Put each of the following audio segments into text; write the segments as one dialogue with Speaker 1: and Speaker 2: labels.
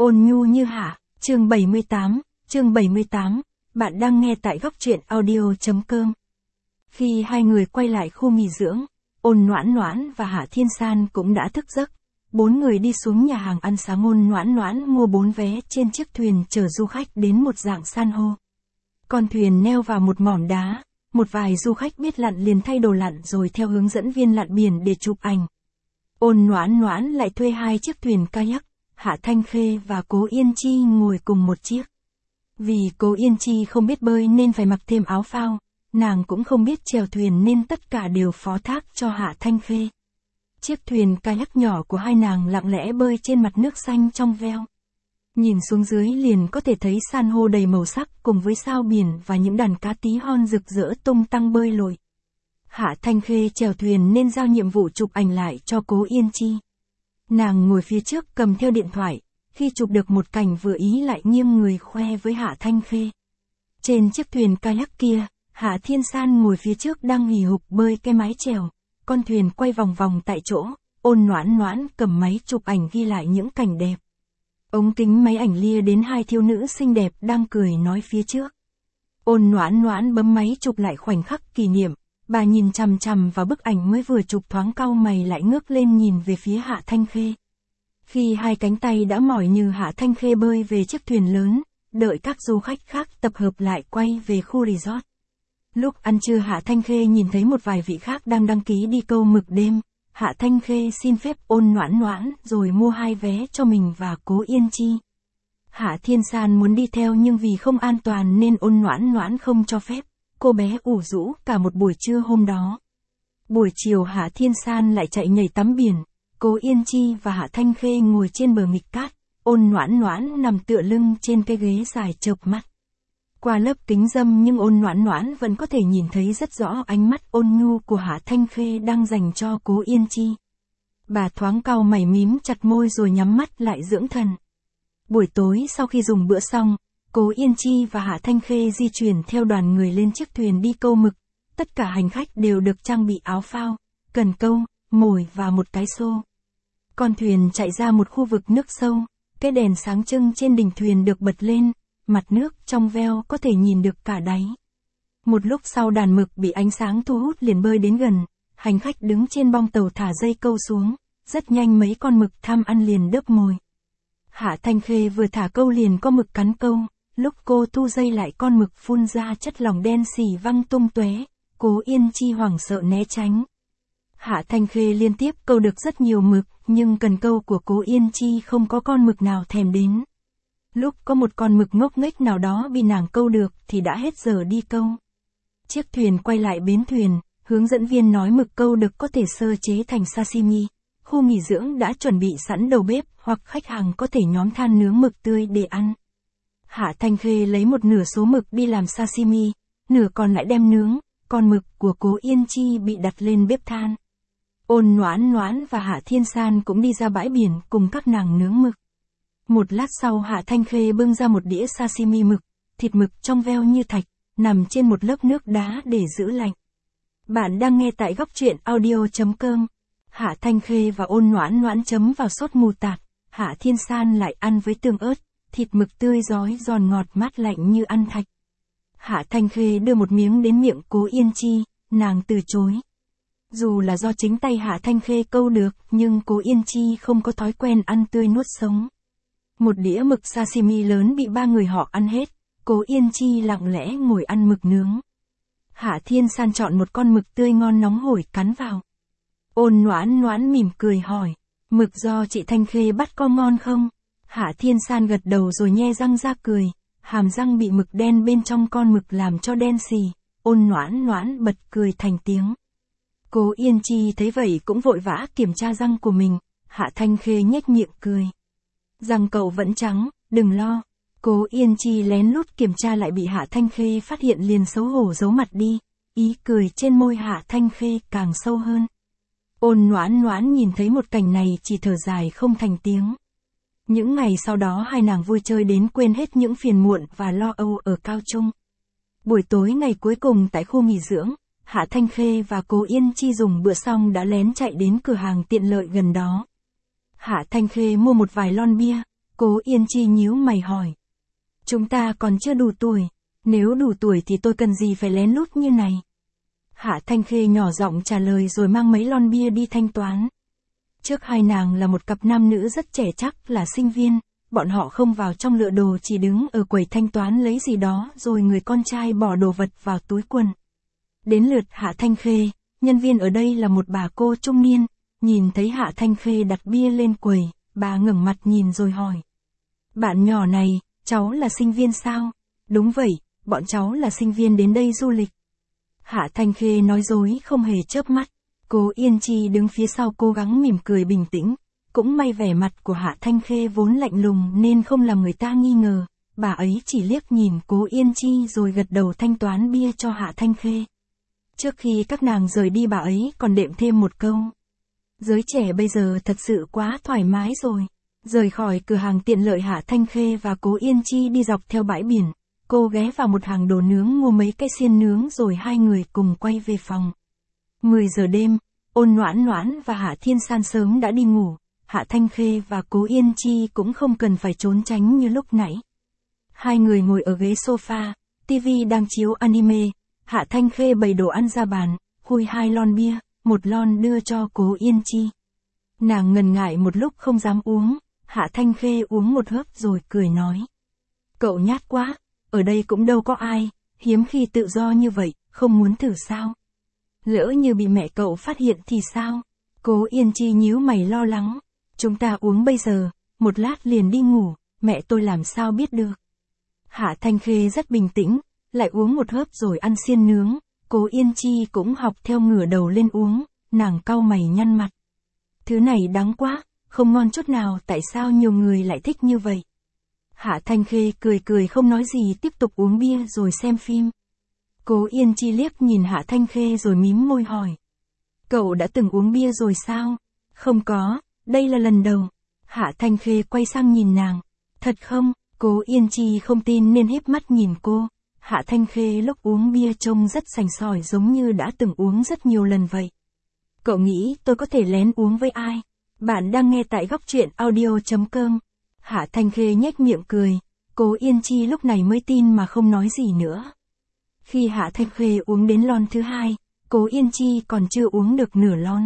Speaker 1: Ôn nhu như Hạ, chương 78, bạn đang nghe tại góc truyện audio.com. Khi hai người quay lại khu nghỉ dưỡng, Ôn Noãn Noãn và Hạ Thiên San cũng đã thức giấc. Bốn người đi xuống nhà hàng ăn sáng. Ôn Noãn Noãn mua 4 vé trên chiếc thuyền chở du khách đến một dạng san hô. Con thuyền neo vào một mỏm đá, một vài du khách biết lặn liền thay đồ lặn rồi theo hướng dẫn viên lặn biển để chụp ảnh. Ôn Noãn Noãn lại thuê 2 chiếc thuyền kayak, Hạ Thanh Khê và Cố Yên Chi ngồi cùng một chiếc. Vì Cố Yên Chi không biết bơi nên phải mặc thêm áo phao, nàng cũng không biết chèo thuyền nên tất cả đều phó thác cho Hạ Thanh Khê. Chiếc thuyền kayak nhỏ của hai nàng lặng lẽ bơi trên mặt nước xanh trong veo. Nhìn xuống dưới liền có thể thấy san hô đầy màu sắc cùng với sao biển và những đàn cá tí hon rực rỡ tung tăng bơi lội. Hạ Thanh Khê chèo thuyền nên giao nhiệm vụ chụp ảnh lại cho Cố Yên Chi. Nàng ngồi phía trước cầm theo điện thoại, khi chụp được một cảnh vừa ý lại nghiêng người khoe với Hạ Thanh Khê. Trên chiếc thuyền kayak kia, Hạ Thiên San ngồi phía trước đang hì hục bơi cái mái chèo, con thuyền quay vòng vòng tại chỗ, Ôn Noãn Noãn cầm máy chụp ảnh ghi lại những cảnh đẹp. Ống kính máy ảnh lia đến 2 thiếu nữ xinh đẹp đang cười nói phía trước. Ôn Noãn Noãn bấm máy chụp lại khoảnh khắc kỷ niệm, bà nhìn chằm chằm vào bức ảnh mới vừa chụp thoáng cau mày lại ngước lên nhìn về phía Hạ Thanh Khê. Khi hai cánh tay đã mỏi như Hạ Thanh Khê bơi về chiếc thuyền lớn, đợi các du khách khác tập hợp lại quay về khu resort. Lúc ăn trưa Hạ Thanh Khê nhìn thấy một vài vị khác đang đăng ký đi câu mực đêm, Hạ Thanh Khê xin phép Ôn Noãn Noãn rồi mua 2 vé cho mình và Cố Yên Chi. Hạ Thiên San muốn đi theo nhưng vì không an toàn nên Ôn Noãn Noãn không cho phép, cô bé ủ rũ cả một buổi trưa hôm đó. Buổi chiều Hạ Thiên San lại chạy nhảy tắm biển, Cố Yên Chi và Hạ Thanh Khê ngồi trên bờ nghịch cát, Ôn Noãn Noãn nằm tựa lưng trên cái ghế dài chợp mắt. Qua lớp kính râm nhưng Ôn Noãn Noãn vẫn có thể nhìn thấy rất rõ ánh mắt ôn nhu của Hạ Thanh Khê đang dành cho Cố Yên Chi. Bà thoáng cau mày mím chặt môi rồi nhắm mắt lại dưỡng thần. Buổi tối sau khi dùng bữa xong, Cố Yên Chi và Hạ Thanh Khê di chuyển theo đoàn người lên chiếc thuyền đi câu mực. Tất cả hành khách đều được trang bị áo phao, cần câu, mồi và một cái xô. Con thuyền chạy ra một khu vực nước sâu, cái đèn sáng trưng trên đỉnh thuyền được bật lên, mặt nước trong veo có thể nhìn được cả đáy. Một lúc sau đàn mực bị ánh sáng thu hút liền bơi đến gần, hành khách đứng trên bong tàu thả dây câu xuống, rất nhanh mấy con mực tham ăn liền đớp mồi. Hạ Thanh Khê vừa thả câu liền có mực cắn câu, lúc cô thu dây lại con mực phun ra chất lỏng đen xì văng tung tóe, Cố Yên Chi hoảng sợ né tránh. Hạ Thanh Khê liên tiếp câu được rất nhiều mực, nhưng cần câu của Cố Yên Chi không có con mực nào thèm đến. Lúc có một con mực ngốc nghếch nào đó bị nàng câu được thì đã hết giờ đi câu. Chiếc thuyền quay lại bến thuyền, hướng dẫn viên nói mực câu được có thể sơ chế thành sashimi. Khu nghỉ dưỡng đã chuẩn bị sẵn đầu bếp hoặc khách hàng có thể nhóm than nướng mực tươi để ăn. Hạ Thanh Khê lấy một nửa số mực đi làm sashimi, nửa còn lại đem nướng, con mực của Cố Yên Chi bị đặt lên bếp than. Ôn Noãn Noãn và Hạ Thiên San cũng đi ra bãi biển cùng các nàng nướng mực. Một lát sau Hạ Thanh Khê bưng ra một đĩa sashimi mực, thịt mực trong veo như thạch, nằm trên một lớp nước đá để giữ lạnh. Bạn đang nghe tại góc truyện audio.com. Hạ Thanh Khê và Ôn Noãn Noãn chấm vào sốt mù tạt, Hạ Thiên San lại ăn với tương ớt, thịt mực tươi rói giòn ngọt mát lạnh như ăn thạch. Hạ Thanh Khê đưa một miếng đến miệng Cố Yên Chi, nàng từ chối. Dù là do chính tay Hạ Thanh Khê câu được, nhưng Cố Yên Chi không có thói quen ăn tươi nuốt sống. Một đĩa mực sashimi lớn bị 3 người họ ăn hết, Cố Yên Chi lặng lẽ ngồi ăn mực nướng. Hạ Thiên San chọn một con mực tươi ngon nóng hổi cắn vào. Ôn Noãn Noãn mỉm cười hỏi, mực do chị Thanh Khê bắt có ngon không? Hạ Thiên San gật đầu rồi nhe răng ra cười, hàm răng bị mực đen bên trong con mực làm cho đen xì, Ôn Noãn Noãn bật cười thành tiếng. Cố Yên Chi thấy vậy cũng vội vã kiểm tra răng của mình, Hạ Thanh Khê nhếch miệng cười. Răng cậu vẫn trắng, đừng lo. Cố Yên Chi lén lút kiểm tra lại bị Hạ Thanh Khê phát hiện liền xấu hổ giấu mặt đi, ý cười trên môi Hạ Thanh Khê càng sâu hơn. Ôn Noãn Noãn nhìn thấy một cảnh này chỉ thở dài không thành tiếng. Những ngày sau đó hai nàng vui chơi đến quên hết những phiền muộn và lo âu ở Cao Trung. Buổi tối ngày cuối cùng tại khu nghỉ dưỡng, Hạ Thanh Khê và Cố Yên Chi dùng bữa xong đã lén chạy đến cửa hàng tiện lợi gần đó. Hạ Thanh Khê mua một vài lon bia, Cố Yên Chi nhíu mày hỏi. Chúng ta còn chưa đủ tuổi, nếu đủ tuổi thì tôi cần gì phải lén lút như này. Hạ Thanh Khê nhỏ giọng trả lời rồi mang mấy lon bia đi thanh toán. Trước hai nàng là một cặp nam nữ rất trẻ chắc là sinh viên, bọn họ không vào trong lựa đồ chỉ đứng ở quầy thanh toán lấy gì đó rồi người con trai bỏ đồ vật vào túi quần. Đến lượt Hạ Thanh Khê, nhân viên ở đây là một bà cô trung niên, nhìn thấy Hạ Thanh Khê đặt bia lên quầy, bà ngẩng mặt nhìn rồi hỏi. Bạn nhỏ này, cháu là sinh viên sao? Đúng vậy, bọn cháu là sinh viên đến đây du lịch. Hạ Thanh Khê nói dối không hề chớp mắt. Cố Yên Chi đứng phía sau cố gắng mỉm cười bình tĩnh. Cũng may vẻ mặt của Hạ Thanh Khê vốn lạnh lùng nên không làm người ta nghi ngờ. Bà ấy chỉ liếc nhìn Cố Yên Chi rồi gật đầu thanh toán bia cho Hạ Thanh Khê. Trước khi các nàng rời đi bà ấy còn đệm thêm một câu. Giới trẻ bây giờ thật sự quá thoải mái rồi. Rời khỏi cửa hàng tiện lợi Hạ Thanh Khê và Cố Yên Chi đi dọc theo bãi biển. Cô ghé vào một hàng đồ nướng mua mấy cái xiên nướng rồi hai người cùng quay về phòng. 10 giờ đêm, Ôn Noãn Noãn và Hạ Thiên San sớm đã đi ngủ. Hạ Thanh Khê và Cố Yên Chi cũng không cần phải trốn tránh như lúc nãy. Hai người ngồi ở ghế sofa, TV đang chiếu anime. Hạ Thanh Khê bày đồ ăn ra bàn, khui 2 lon bia, 1 lon đưa cho Cố Yên Chi. Nàng ngần ngại một lúc không dám uống. Hạ Thanh Khê uống một hớp rồi cười nói. Cậu nhát quá, ở đây cũng đâu có ai, hiếm khi tự do như vậy, không muốn thử sao? Lỡ như bị mẹ cậu phát hiện thì sao? Cố Yên Chi nhíu mày lo lắng. Chúng ta uống bây giờ, một lát liền đi ngủ, mẹ tôi làm sao biết được? Hạ Thanh Khê rất bình tĩnh, lại uống một hớp rồi ăn xiên nướng. Cố Yên Chi cũng học theo ngửa đầu lên uống, nàng cau mày nhăn mặt. Thứ này đắng quá, không ngon chút nào, tại sao nhiều người lại thích như vậy? Hạ Thanh Khê cười cười không nói gì tiếp tục uống bia rồi xem phim. Cố Yên Chi liếc nhìn Hạ Thanh Khê rồi mím môi hỏi. Cậu đã từng uống bia rồi sao? Không có, đây là lần đầu. Hạ Thanh Khê quay sang nhìn nàng. Thật không? Cố Yên Chi không tin nên híp mắt nhìn cô. Hạ Thanh Khê lúc uống bia trông rất sành sỏi giống như đã từng uống rất nhiều lần vậy. Cậu nghĩ tôi có thể lén uống với ai? Bạn đang nghe tại góc truyện audio.com. Hạ Thanh Khê nhếch miệng cười. Cố Yên Chi lúc này mới tin mà không nói gì nữa. Khi Hạ Thanh Khê uống đến lon thứ 2, Cố Yên Chi còn chưa uống được nửa lon.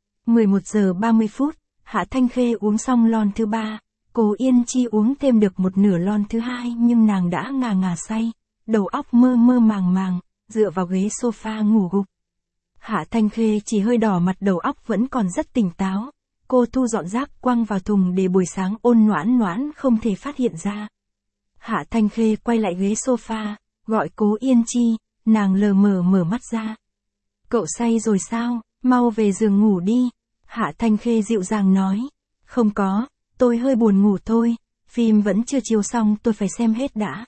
Speaker 1: 11 giờ 30 phút, Hạ Thanh Khê uống xong lon thứ 3. Cố Yên Chi uống thêm được một nửa lon thứ 2 nhưng nàng đã ngà ngà say, đầu óc mơ mơ màng màng, dựa vào ghế sofa ngủ gục. Hạ Thanh Khê chỉ hơi đỏ mặt, đầu óc vẫn còn rất tỉnh táo. Cô thu dọn rác quăng vào thùng để buổi sáng Ôn Noãn Noãn không thể phát hiện ra. Hạ Thanh Khê quay lại ghế sofa, gọi Cố Yên Chi, nàng lờ mờ mở mắt ra. Cậu say rồi sao, mau về giường ngủ đi. Hạ Thanh Khê dịu dàng nói. Không có, tôi hơi buồn ngủ thôi, phim vẫn chưa chiếu xong tôi phải xem hết đã.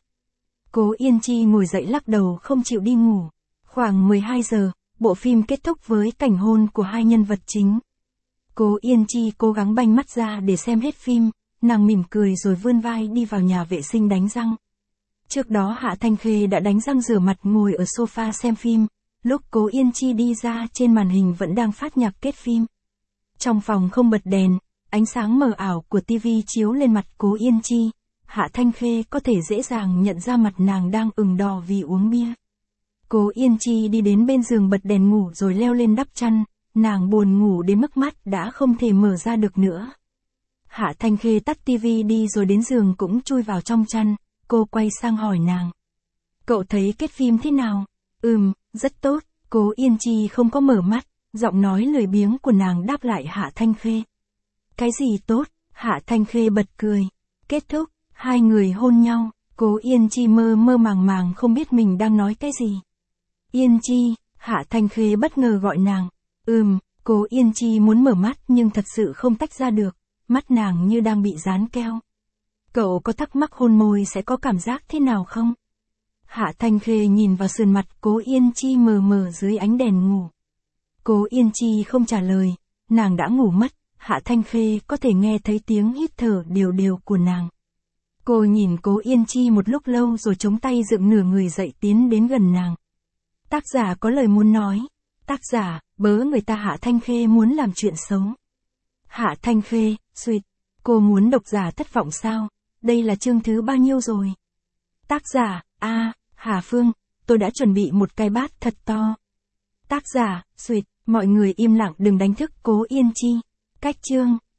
Speaker 1: Cố Yên Chi ngồi dậy lắc đầu không chịu đi ngủ. Khoảng 12 giờ, bộ phim kết thúc với cảnh hôn của hai nhân vật chính. Cố Yên Chi cố gắng banh mắt ra để xem hết phim, nàng mỉm cười rồi vươn vai đi vào nhà vệ sinh đánh răng. Trước đó Hạ Thanh Khê đã đánh răng rửa mặt ngồi ở sofa xem phim, lúc Cố Yên Chi đi ra trên màn hình vẫn đang phát nhạc kết phim. Trong phòng không bật đèn, ánh sáng mờ ảo của TV chiếu lên mặt Cố Yên Chi, Hạ Thanh Khê có thể dễ dàng nhận ra mặt nàng đang ửng đỏ vì uống bia. Cố Yên Chi đi đến bên giường bật đèn ngủ rồi leo lên đắp chăn, nàng buồn ngủ đến mức mắt đã không thể mở ra được nữa. Hạ Thanh Khê tắt TV đi rồi đến giường cũng chui vào trong chăn, cô quay sang hỏi nàng. Cậu thấy kết phim thế nào? Rất tốt. Cố Yên Chi không có mở mắt, giọng nói lười biếng của nàng đáp lại Hạ Thanh Khê. Cái gì tốt? Hạ Thanh Khê bật cười. Kết thúc, hai người hôn nhau, Cố Yên Chi mơ mơ màng màng không biết mình đang nói cái gì. Yên Chi, Hạ Thanh Khê bất ngờ gọi nàng. Cố Yên Chi muốn mở mắt nhưng thật sự không tách ra được, mắt nàng như đang bị dán keo. Cậu có thắc mắc hôn môi sẽ có cảm giác thế nào không? Hạ Thanh Khê nhìn vào sườn mặt Cố Yên Chi mờ mờ dưới ánh đèn ngủ. Cố Yên Chi không trả lời, nàng đã ngủ mất, Hạ Thanh Khê có thể nghe thấy tiếng hít thở đều đều của nàng. Cô nhìn Cố Yên Chi một lúc lâu rồi chống tay dựng nửa người dậy tiến đến gần nàng. Tác giả có lời muốn nói. Tác giả, bớ người ta Hạ Thanh Khê muốn làm chuyện xấu. Hạ Thanh Khê, sweet. Cô muốn độc giả thất vọng sao? Đây là chương thứ bao nhiêu rồi? Tác giả, Hà Phương, tôi đã chuẩn bị một cái bát thật to. Tác giả, Duyệt, mọi người im lặng đừng đánh thức Cố Yên Chi. Cách chương.